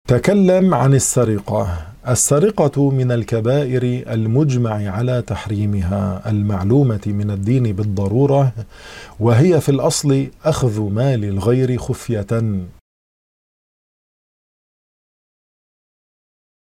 تكلم عن السرقة. السرقة من الكبائر المجمع على تحريمها المعلومة من الدين بالضرورة، وهي في الأصل أخذ مال الغير خفية